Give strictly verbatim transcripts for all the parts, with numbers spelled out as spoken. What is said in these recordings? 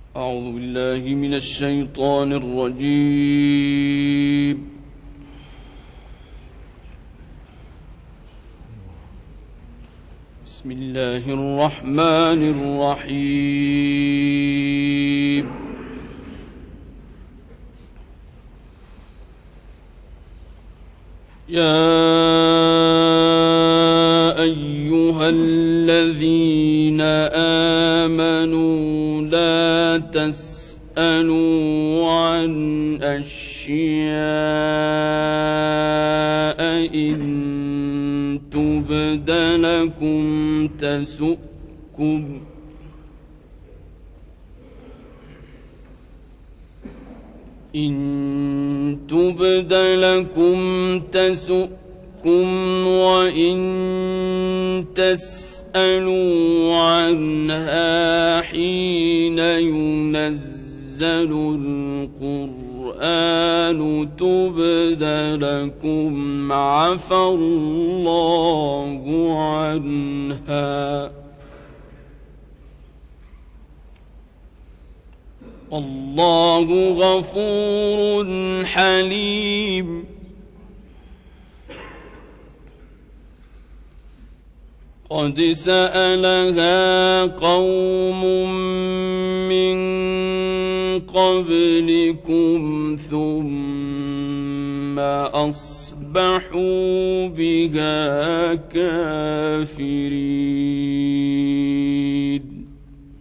أعوذ بالله من الشيطان الرجيم. بسم الله الرحمن الرحيم. يا أيها الذين آمنوا لا تسألوا عن أشياء إن تبد لكم تسؤكم إن تبد لكم تسؤكم وإن تسألوا عنها حين ينزل القرآن تبد لكم عفى الله عنها والله غفور حليم. قد سألها قوم من قبلكم ثم أصبحوا بها كافرين.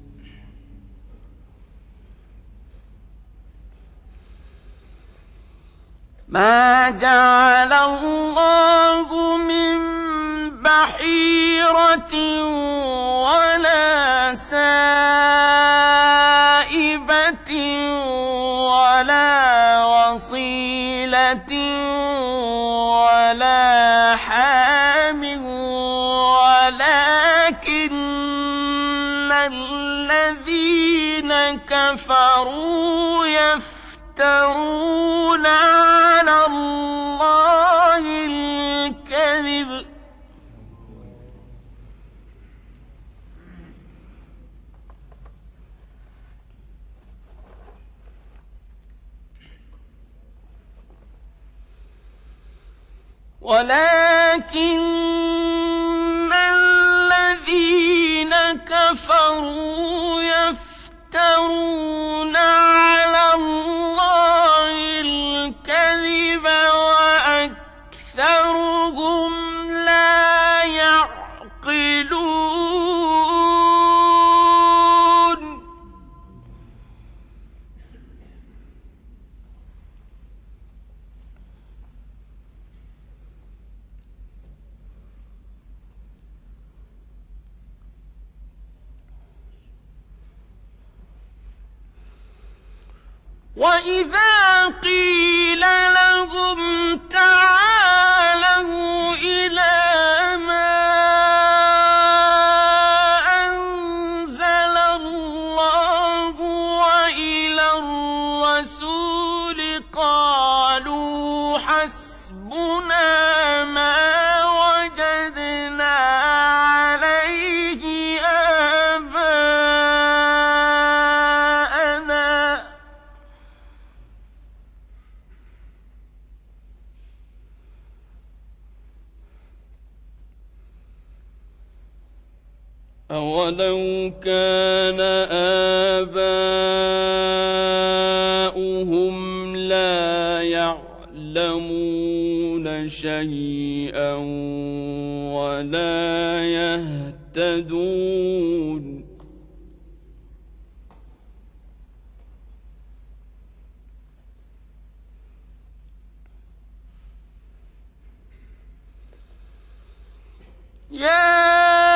ما جعل الله من بحيرة ولا سائبة ولا وصيلة ولا حام ولكن الذين كفروا يفترون على الله الكذب ولكن الذين كفروا يفترون على الله الكذب وأكثرهم لا يعقلون. وإذا قيل لهم تعالوا إلى ما أنزل الله وإلى الرسول قالوا حسبنا ما وجدنا عليه آباءنا أولو كان آباؤهم لا يعلمون شيئا ولا يهتدون. يا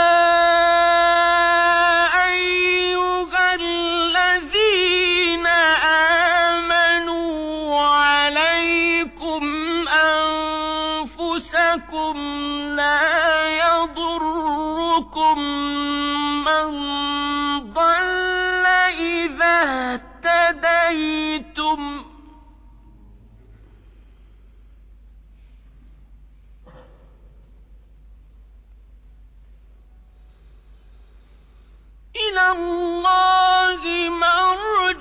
لا يضركم من ضل إذا اهتديتم إلى الله مرجعكم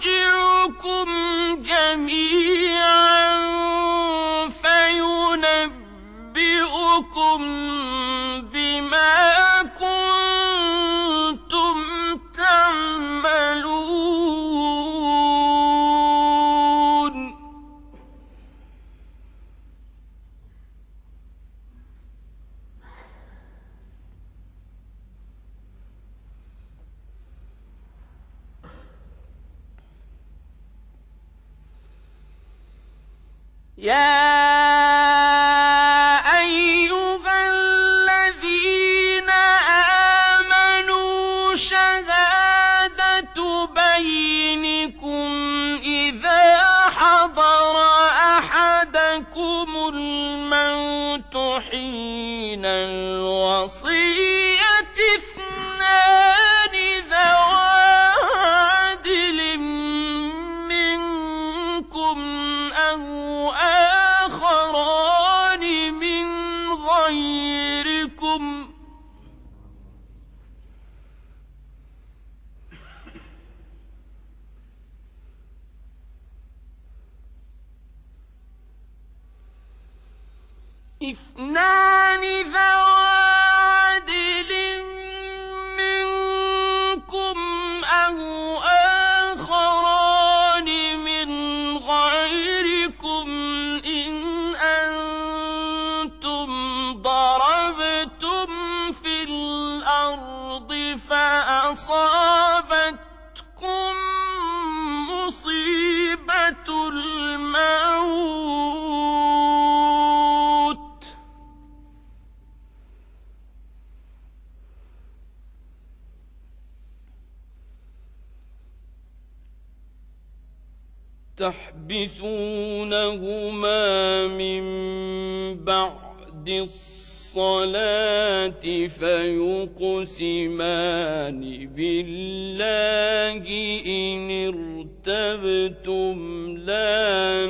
يا أيها الذين آمنوا شهادة بينكم إذا حضر أحدكم الموت حين الوصية اثنان ذوى عدل منكم أو آخران من غيركم اثنان ذوى عدل منكم أو آخران من غيركم إن أنتم ضربتم في الأرض فأصابتكم مصيبة الموت تحبسونهما من بعد الصلاة فيقسمان بالله إن ارتبتم لا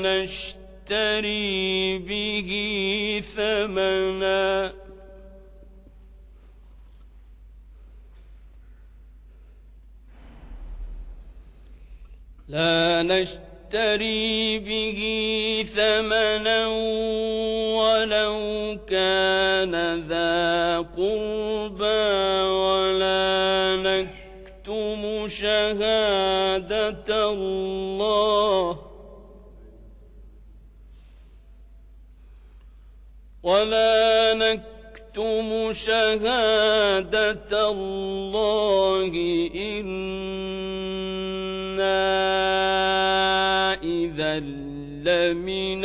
نشتري به ثمنا لا نشتري به ثمنا ولو كان ذا قربى ولا نكتم شهادة الله ولا نكتم شهادة الله إنا إذا لمن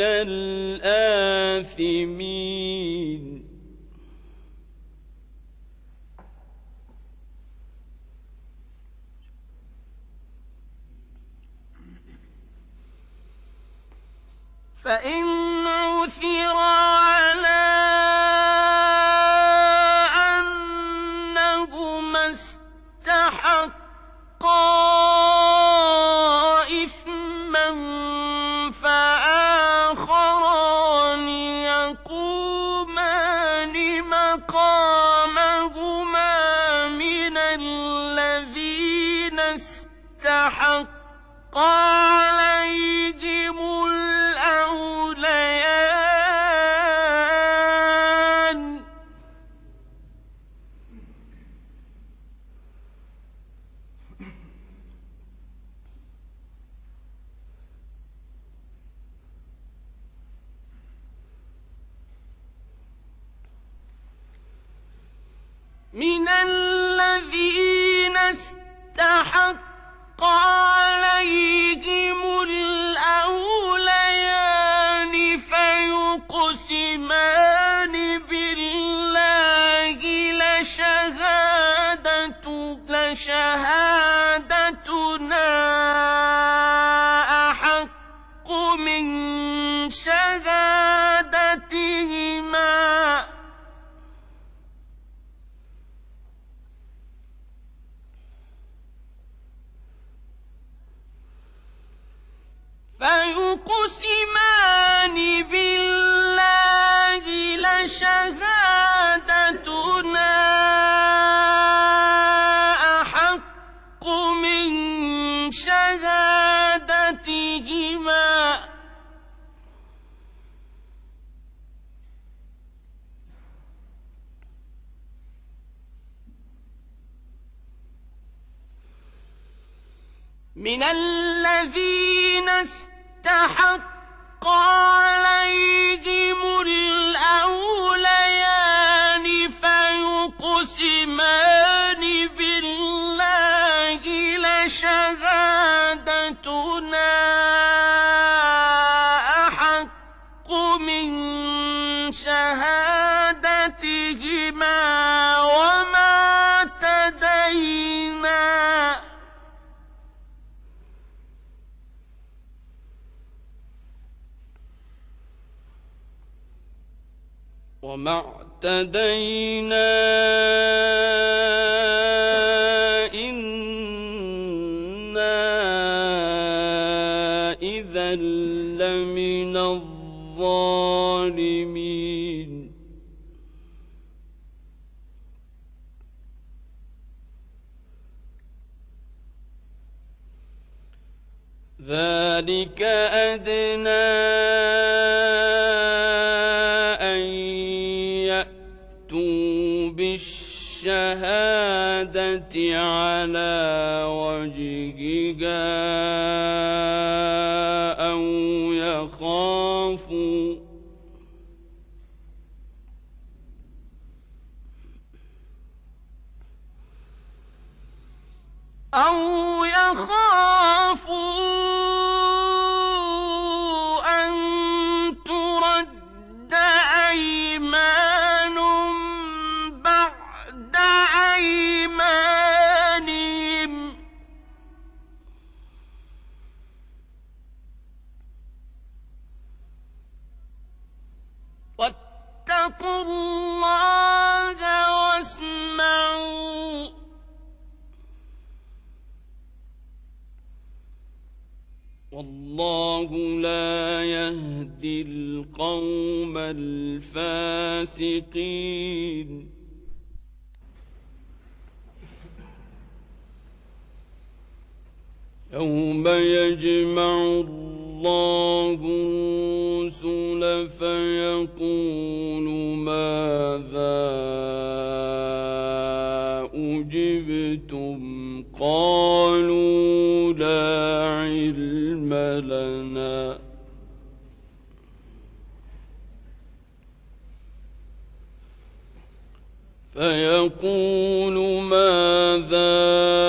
الآثمين فإن عثر على أنهما استحقا إثما فآخران يقومان مقامهما من الذين استحق عليهم الأوليان من الذين استحق عليهم الأوليان فيقسمان بالله لشهادة لشهادتنا أحق من شهادتهما فيقسمان بالله لشهادتنا أحق من شهادتهما من الذين استحق عليهم الأوليان فيقسمان بالله لشهادتنا أحق وما اعتدينا إنا إذا لمن الظالمين ذلك أدنى أن يأتوا بالشهادة على وجهها أو يخافوا أو يخافوا أن ترد أيمان بعد أيمانهم واتقوا الله واسمعوا والله لا يهدي القوم الفاسقين يوم يجمع الله الرسل فيقول ماذا أجبتم قالوا لا علم لنا فيقول ماذا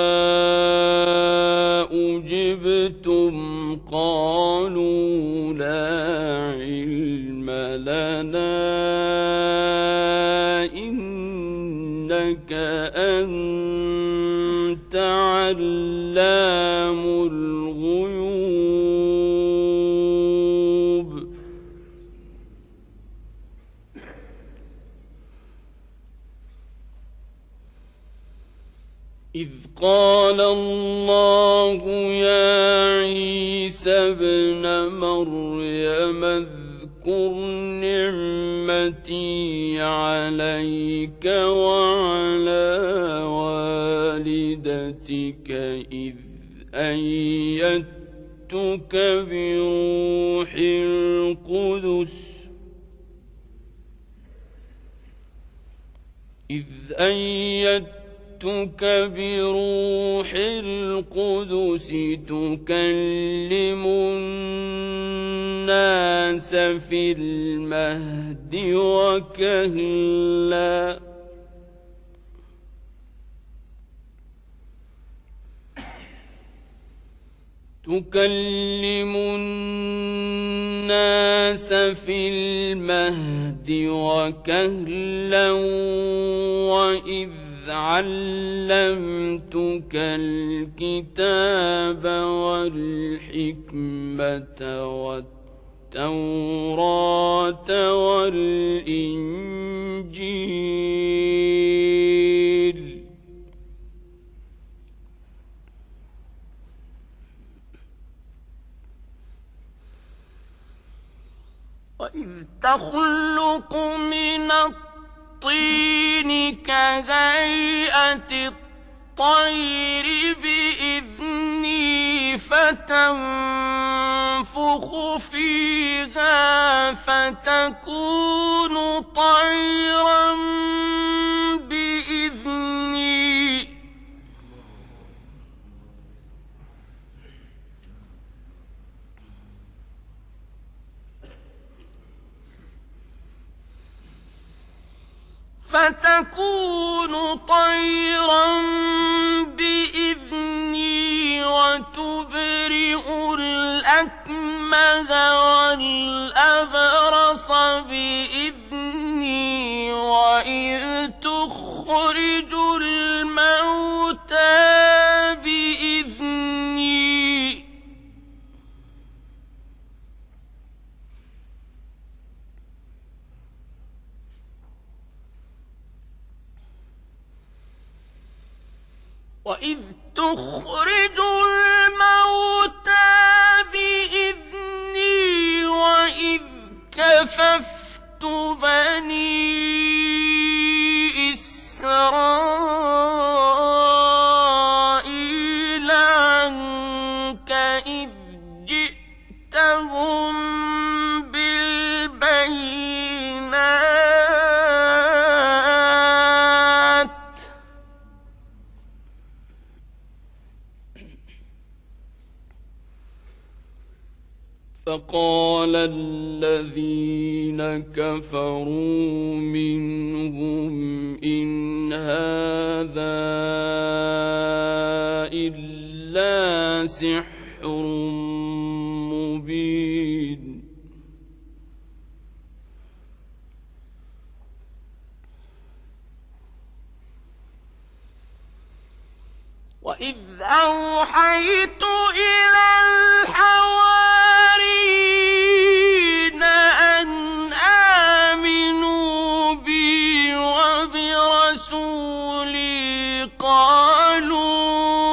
أجبتم قالوا لا علم لنا إنك أنت علام الغيوب إذ قال الله يا عيسى ابن مريم اذكر نعمتي عليك وعلى والدتك إذ أيدتك بروح القدس إذ أيدتك بروح القدس تكلم الناس في المهد وكهلا تكلم الناس في المهد وكهلا وإذ علمتك الكتاب والحكمة والتوراة والإنجيل وإذ تخلق من الطين كهيئة الطير بإذني فتنفخ فيها فتكون طيرا بإذني فتكون طيرا بإذني وتبرئ الأكمه والأبرص بإذني وإذ تخرج الموتى بإذني تخرج الموتى بإذني وإذ كففت بني إسرائيل عنك إذ جئتهم بالبينات فقال الذين كفروا منهم إن هذا إلا سحر مبين وإذ أوحيت إلى الحواريين أن آمنوا بي وبرسولي قالوا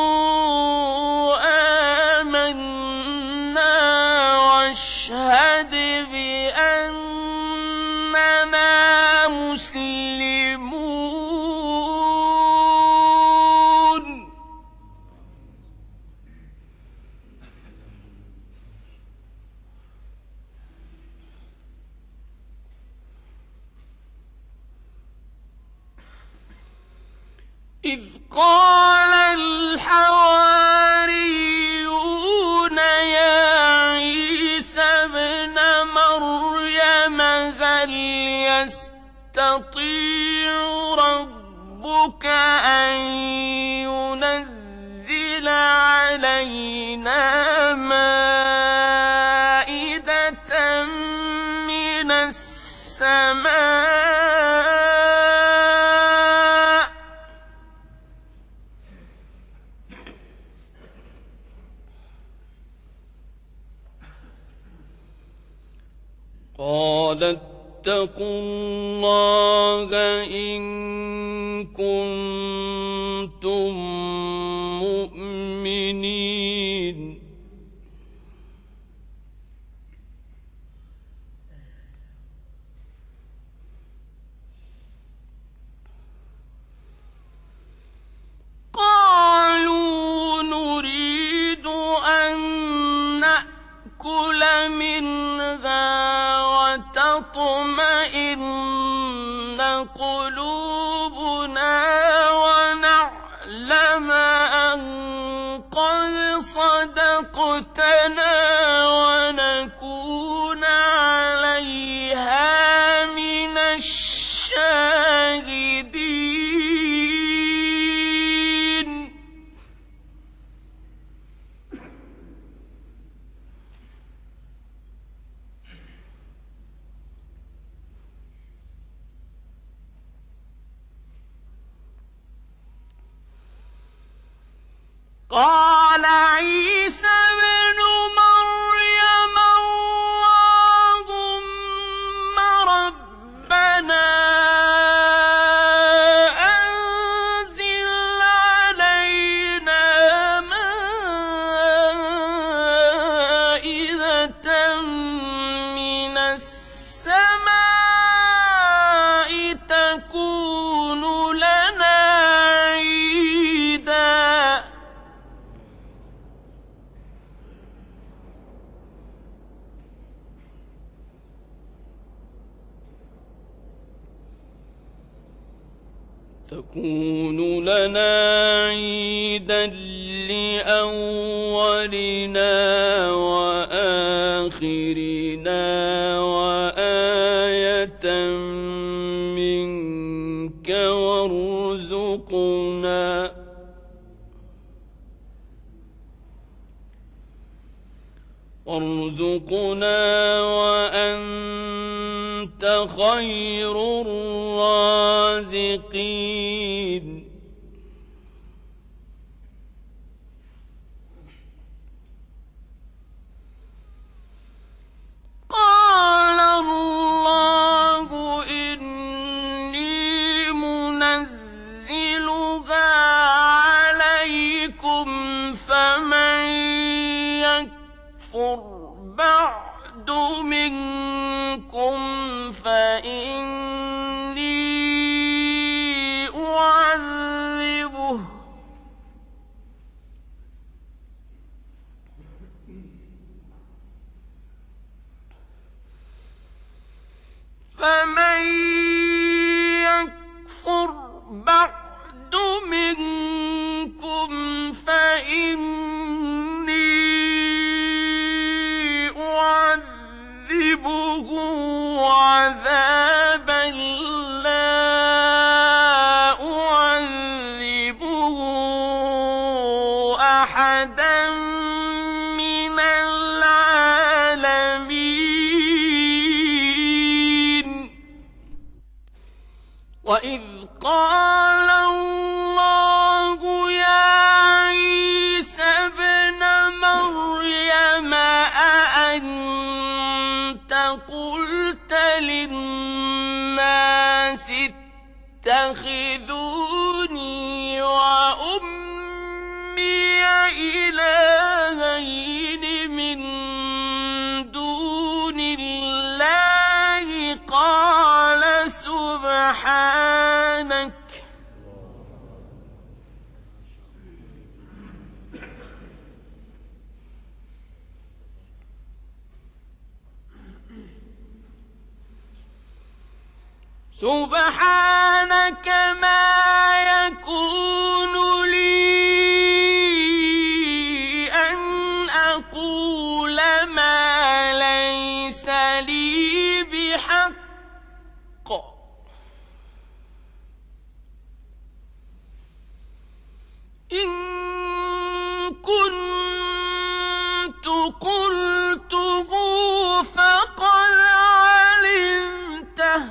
آمنا واشهد بأننا مسلمون إذ قال الحواريون يا عيسى ابن مريم هل يستطيع ربك أن ينزل علينا مائدة من السماء قال اتقوا الله إن كنتم مؤمنين قالوا نريد أن نأكل منها وتطمئن قلوبنا ونعلم أن قد صدقتنا ونكون عليها من الشاهدين قال عيسى ابن مريم اللهم ربنا أنزل علينا مائدة من السماء تكون لنا عيدا تكون لنا عيدا لأولنا وآخرنا وآية منك وارزقنا وارزقنا وأنت خير الرازقين قال الله إني منزلها عليكم يكفر بعد منكم فإني أعذبه فمن يكفر بعد منكم فإني أعذبه عذابا لا أعذبه أحدا من العالمين. وإذ قال الله يا عيسى ابن مريم أأنت قلت للناس اتخذوني وأمي إلهين من دون الله قال سبحانك سبحانك ما يكون لي أن أقول ما ليس لي بحق إن كنت قلته فقد علمته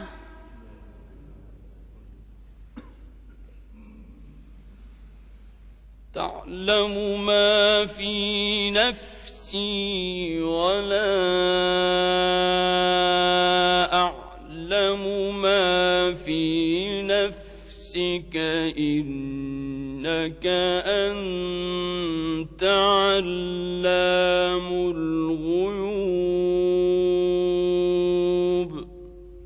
تعلم ما في نفسي ولا أعلم ما في نفسك إنك أنت علام الغيوب.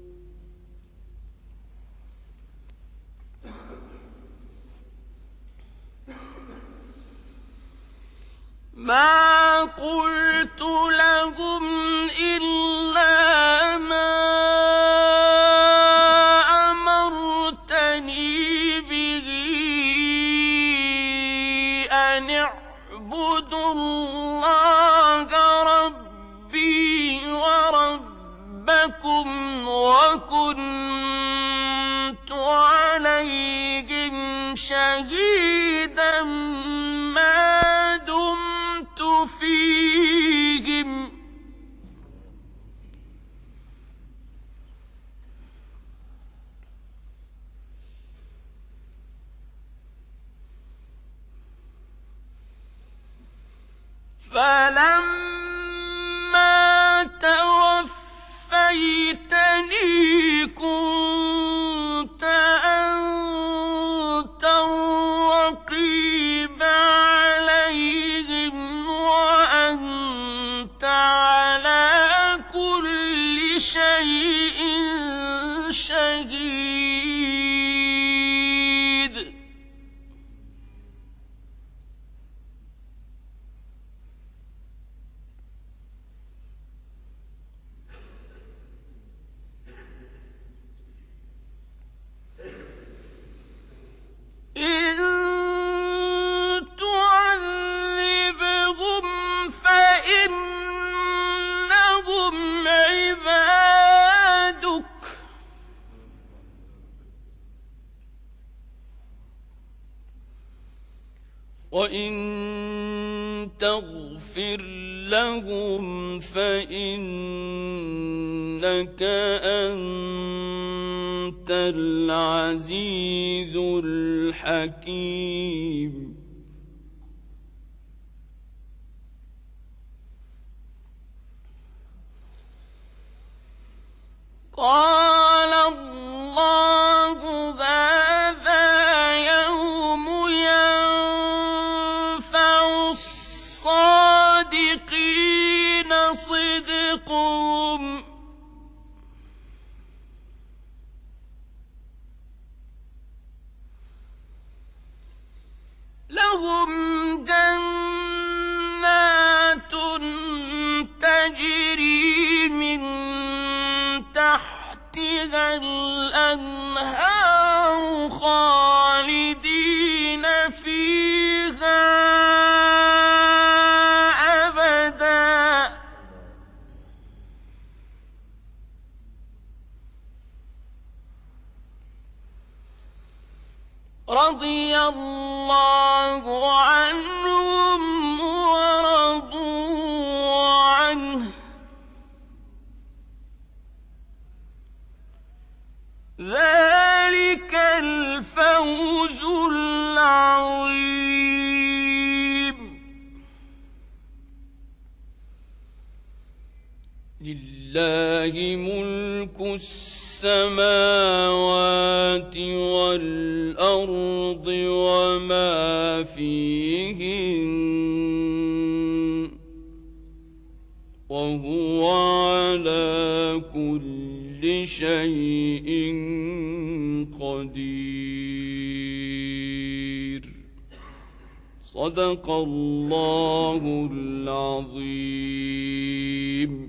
ما قلت لهم إلا ما أمرتني به أن اعبدوا الله ربي وربكم وكنت عليهم شهيدا ما دمت فيهم فلما توفيتني كنت أنت الرقيب عليهم وأنت على كل شيء شهيد. إن تعذبهم فإنهم عبادك وإن تغفر لهم فإنك أنت العزيز الحكيم. قال الله هذا يوم ينفع الصادقين صدقهم لهم جنات تجري من تحتها الأنهار خالدين فيها أبدا رضي الله عنهم ورضوا عنه ذلك الفوز العظيم لله ملك السماوات والأرض وما فيهن وهو على كل شيء قدير صدق الله العظيم.